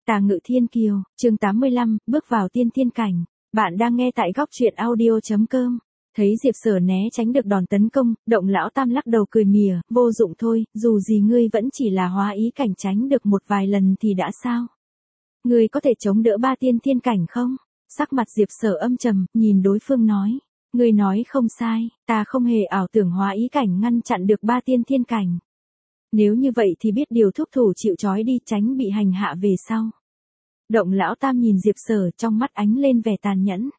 Tà Ngự Thiên Kiều, chương 85, bước vào tiên thiên cảnh. Bạn đang nghe tại góc truyện audio.com. Thấy Diệp Sở né tránh được đòn tấn công, Động Lão Tam lắc đầu cười mỉa, vô dụng thôi, dù gì ngươi vẫn chỉ là hóa ý cảnh, tránh được một vài lần thì đã sao? Ngươi có thể chống đỡ 3 tiên thiên cảnh không? Sắc mặt Diệp Sở âm trầm, nhìn đối phương nói. Ngươi nói không sai, ta không hề ảo tưởng hóa ý cảnh ngăn chặn được 3 tiên thiên cảnh. Nếu như vậy thì biết điều thúc thủ chịu trói đi, tránh bị hành hạ về sau. Động Lão Tam nhìn Diệp Sở, trong mắt ánh lên vẻ tàn nhẫn.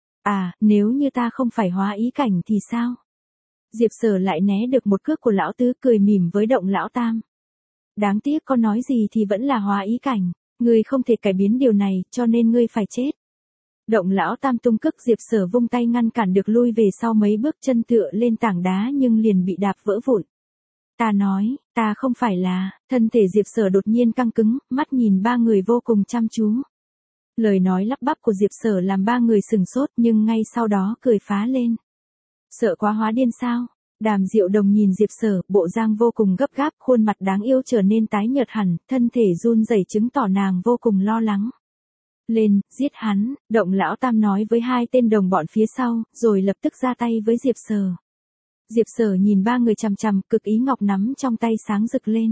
À, nếu như ta không phải hóa ý cảnh thì sao? Diệp Sở lại né được một cước của Lão Tứ, cười mỉm với Động Lão Tam. Đáng tiếc có nói gì thì vẫn là hóa ý cảnh, ngươi không thể cải biến điều này, cho nên ngươi phải chết. Động Lão Tam tung cước, Diệp Sở vung tay ngăn cản được, lui về sau mấy bước, chân tựa lên tảng đá nhưng liền bị đạp vỡ vụn. Ta nói, ta không phải là, thân thể Diệp Sở đột nhiên căng cứng, mắt nhìn ba người vô cùng chăm chú. Lời nói lắp bắp của Diệp Sở làm ba người sừng sốt, nhưng ngay sau đó cười phá lên. Sợ quá hóa điên sao? Đàm Diệu Đồng nhìn Diệp Sở, bộ dáng vô cùng gấp gáp, khuôn mặt đáng yêu trở nên tái nhợt hẳn, thân thể run rẩy chứng tỏ nàng vô cùng lo lắng. Lên, giết hắn, Động Lão Tam nói với hai tên đồng bọn phía sau, rồi lập tức ra tay với Diệp Sở. Diệp Sở nhìn ba người chằm chằm, cực ý ngọc nắm trong tay sáng rực lên.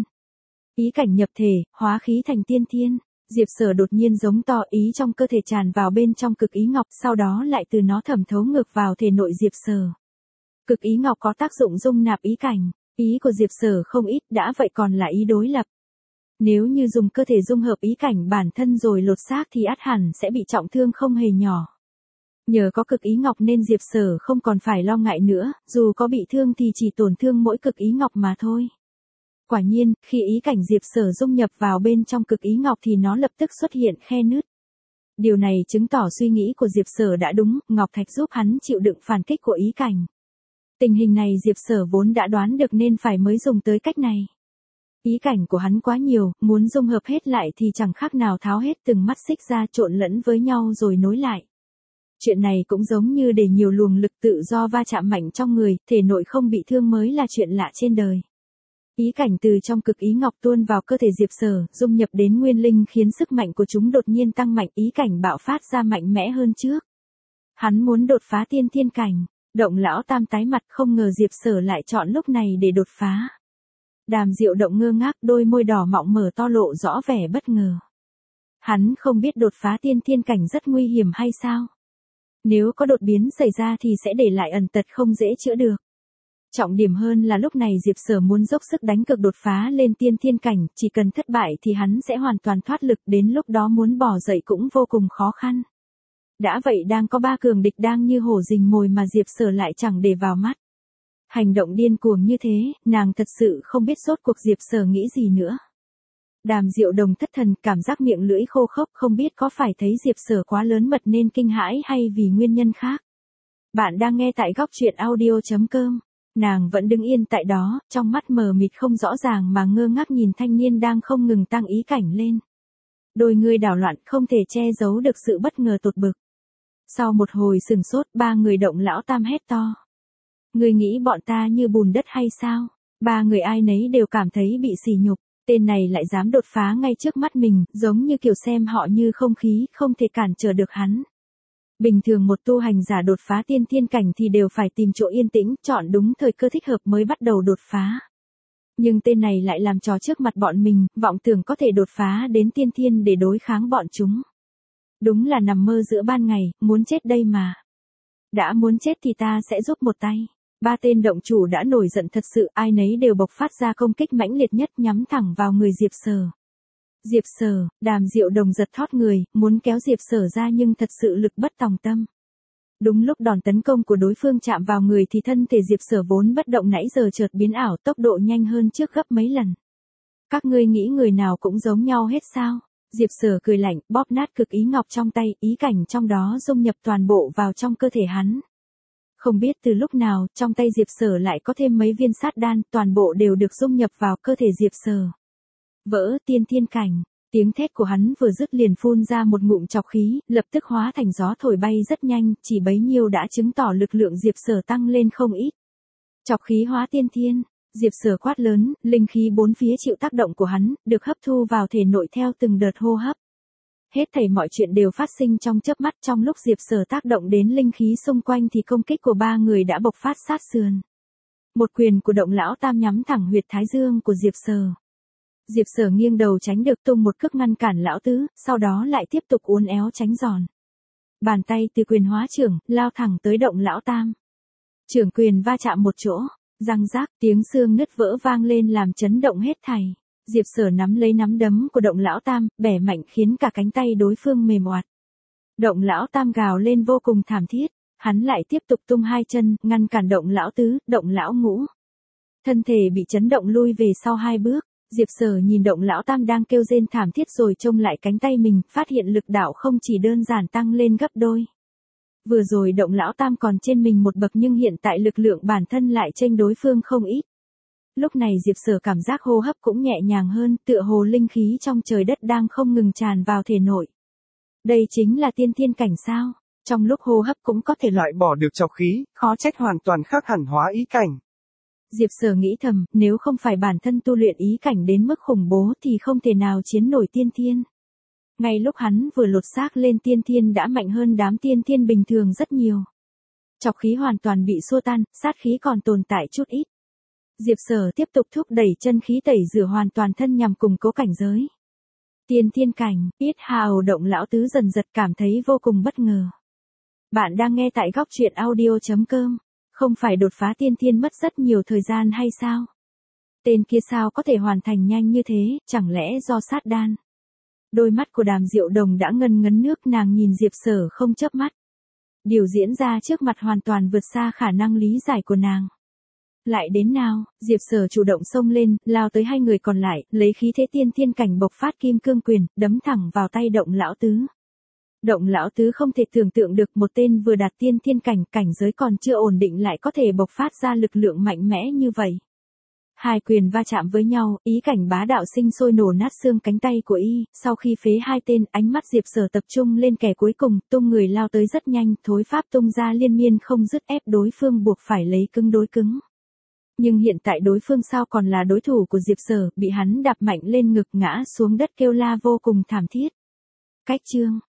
Ý cảnh nhập thể, hóa khí thành tiên thiên. Diệp Sở đột nhiên giống to, ý trong cơ thể tràn vào bên trong cực ý ngọc, sau đó lại từ nó thẩm thấu ngược vào thể nội Diệp Sở. Cực ý ngọc có tác dụng dung nạp ý cảnh, ý của Diệp Sở không ít, đã vậy còn là ý đối lập. Nếu như dùng cơ thể dung hợp ý cảnh bản thân rồi lột xác thì ắt hẳn sẽ bị trọng thương không hề nhỏ. Nhờ có cực ý ngọc nên Diệp Sở không còn phải lo ngại nữa, dù có bị thương thì chỉ tổn thương mỗi cực ý ngọc mà thôi. Quả nhiên, khi ý cảnh Diệp Sở dung nhập vào bên trong cực ý ngọc thì nó lập tức xuất hiện khe nứt. Điều này chứng tỏ suy nghĩ của Diệp Sở đã đúng, ngọc thạch giúp hắn chịu đựng phản kích của ý cảnh. Tình hình này Diệp Sở vốn đã đoán được nên phải mới dùng tới cách này. Ý cảnh của hắn quá nhiều, muốn dung hợp hết lại thì chẳng khác nào tháo hết từng mắt xích ra, trộn lẫn với nhau rồi nối lại. Chuyện này cũng giống như để nhiều luồng lực tự do va chạm mạnh trong người, thể nội không bị thương mới là chuyện lạ trên đời. Ý cảnh từ trong cực ý ngọc tuôn vào cơ thể Diệp Sở, dung nhập đến nguyên linh khiến sức mạnh của chúng đột nhiên tăng mạnh, ý cảnh bạo phát ra mạnh mẽ hơn trước. Hắn muốn đột phá tiên thiên cảnh. Động Lão Tam tái mặt, không ngờ Diệp Sở lại chọn lúc này để đột phá. Đàm Diệu Động ngơ ngác, đôi môi đỏ mọng mở to lộ rõ vẻ bất ngờ. Hắn không biết đột phá tiên thiên cảnh rất nguy hiểm hay sao? Nếu có đột biến xảy ra thì sẽ để lại ẩn tật không dễ chữa được. Trọng điểm hơn là lúc này Diệp Sở muốn dốc sức đánh cực đột phá lên tiên thiên cảnh, chỉ cần thất bại thì hắn sẽ hoàn toàn thoát lực, đến lúc đó muốn bỏ dậy cũng vô cùng khó khăn. Đã vậy đang có 3 cường địch đang như hổ rình mồi mà Diệp Sở lại chẳng để vào mắt. Hành động điên cuồng như thế, nàng thật sự không biết rốt cuộc Diệp Sở nghĩ gì nữa. Đàm Diệu Đồng thất thần, cảm giác miệng lưỡi khô khốc, không biết có phải thấy Diệp Sở quá lớn mật nên kinh hãi hay vì nguyên nhân khác. Bạn đang nghe tại góc truyện audio.com. Nàng vẫn đứng yên tại đó, trong mắt mờ mịt không rõ ràng mà ngơ ngác nhìn thanh niên đang không ngừng tăng ý cảnh lên. Đôi người đảo loạn, không thể che giấu được sự bất ngờ tột bực. Sau một hồi sừng sốt, ba người Động Lão Tam hét to. Ngươi nghĩ bọn ta như bùn đất hay sao? Ba người ai nấy đều cảm thấy bị sỉ nhục. Tên này lại dám đột phá ngay trước mắt mình, giống như kiểu xem họ như không khí, không thể cản trở được hắn. Bình thường một tu hành giả đột phá tiên thiên cảnh thì đều phải tìm chỗ yên tĩnh, chọn đúng thời cơ thích hợp mới bắt đầu đột phá. Nhưng tên này lại làm trò trước mặt bọn mình, vọng tưởng có thể đột phá đến tiên thiên để đối kháng bọn chúng. Đúng là nằm mơ giữa ban ngày, muốn chết đây mà. Đã muốn chết thì ta sẽ giúp một tay. Ba tên động chủ đã nổi giận thật sự, ai nấy đều bộc phát ra công kích mãnh liệt nhất nhắm thẳng vào người Diệp Sở. Diệp Sở, Đàm Diệu Đồng giật thót người, muốn kéo Diệp Sở ra nhưng thật sự lực bất tòng tâm. Đúng lúc đòn tấn công của đối phương chạm vào người thì thân thể Diệp Sở vốn bất động nãy giờ chợt biến ảo, tốc độ nhanh hơn trước gấp mấy lần. Các ngươi nghĩ người nào cũng giống nhau hết sao? Diệp Sở cười lạnh, bóp nát cực ý ngọc trong tay, ý cảnh trong đó dung nhập toàn bộ vào trong cơ thể hắn. Không biết từ lúc nào, trong tay Diệp Sở lại có thêm mấy viên sát đan, toàn bộ đều được dung nhập vào cơ thể Diệp Sở. Vỡ tiên thiên cảnh, tiếng thét của hắn vừa dứt liền phun ra một ngụm trọc khí, lập tức hóa thành gió thổi bay rất nhanh, chỉ bấy nhiêu đã chứng tỏ lực lượng Diệp Sở tăng lên không ít. Trọc khí hóa tiên thiên, Diệp Sở quát lớn, linh khí bốn phía chịu tác động của hắn, được hấp thu vào thể nội theo từng đợt hô hấp. Hết thảy mọi chuyện đều phát sinh trong chớp mắt, trong lúc Diệp Sở tác động đến linh khí xung quanh thì công kích của ba người đã bộc phát sát sườn. Một quyền của Động Lão Tam nhắm thẳng huyệt thái dương của Diệp Sở. Diệp Sở nghiêng đầu tránh được, tung một cước ngăn cản lão tứ, sau đó lại tiếp tục uốn éo tránh giòn. Bàn tay từ quyền hóa trưởng, lao thẳng tới Động Lão Tam. Trưởng quyền va chạm một chỗ, răng rác, tiếng xương nứt vỡ vang lên làm chấn động hết thảy. Diệp Sở nắm lấy nắm đấm của Động Lão Tam, bẻ mạnh khiến cả cánh tay đối phương mềm oạt. Động Lão Tam gào lên vô cùng thảm thiết, hắn lại tiếp tục tung hai chân, ngăn cản Động Lão Tứ, Động Lão Ngũ. Thân thể bị chấn động lui về sau hai bước, Diệp Sở nhìn Động Lão Tam đang kêu rên thảm thiết rồi trông lại cánh tay mình, phát hiện lực đạo không chỉ đơn giản tăng lên gấp đôi. Vừa rồi Động Lão Tam còn trên mình một bậc nhưng hiện tại lực lượng bản thân lại chênh đối phương không ít. Lúc này Diệp Sở cảm giác hô hấp cũng nhẹ nhàng hơn, tựa hồ linh khí trong trời đất đang không ngừng tràn vào thể nội. Đây chính là tiên thiên cảnh sao? Trong lúc hô hấp cũng có thể loại bỏ được trọc khí, khó trách hoàn toàn khác hẳn hóa ý cảnh. Diệp Sở nghĩ thầm, nếu không phải bản thân tu luyện ý cảnh đến mức khủng bố thì không thể nào chiến nổi tiên thiên. Ngay lúc hắn vừa lột xác lên tiên thiên đã mạnh hơn đám tiên thiên bình thường rất nhiều. Trọc khí hoàn toàn bị xua tan, sát khí còn tồn tại chút ít. Diệp Sở tiếp tục thúc đẩy chân khí tẩy rửa hoàn toàn thân nhằm củng cố cảnh giới. Tiên thiên cảnh, Yết Hào Động Lão Tứ dần dần cảm thấy vô cùng bất ngờ. Bạn đang nghe tại góc truyện audio.com. Không phải đột phá tiên thiên mất rất nhiều thời gian hay sao? Tên kia sao có thể hoàn thành nhanh như thế, chẳng lẽ do sát đan? Đôi mắt của Đàm Diệu Đồng đã ngân ngấn nước, nàng nhìn Diệp Sở không chớp mắt. Điều diễn ra trước mặt hoàn toàn vượt xa khả năng lý giải của nàng. Lại đến nào, Diệp Sở chủ động xông lên, lao tới hai người còn lại, lấy khí thế tiên thiên cảnh bộc phát kim cương quyền, đấm thẳng vào tay Động Lão Tứ. Động Lão Tứ không thể tưởng tượng được một tên vừa đạt tiên thiên cảnh, cảnh giới còn chưa ổn định lại có thể bộc phát ra lực lượng mạnh mẽ như vậy. Hai quyền va chạm với nhau, ý cảnh bá đạo sinh sôi nổ nát xương cánh tay của y, sau khi phế hai tên, ánh mắt Diệp Sở tập trung lên kẻ cuối cùng, tung người lao tới rất nhanh, thối pháp tung ra liên miên không dứt ép đối phương buộc phải lấy cứng đối cứng. Nhưng hiện tại đối phương sao còn là đối thủ của Diệp Sở, bị hắn đạp mạnh lên ngực ngã xuống đất kêu la vô cùng thảm thiết. Cách chương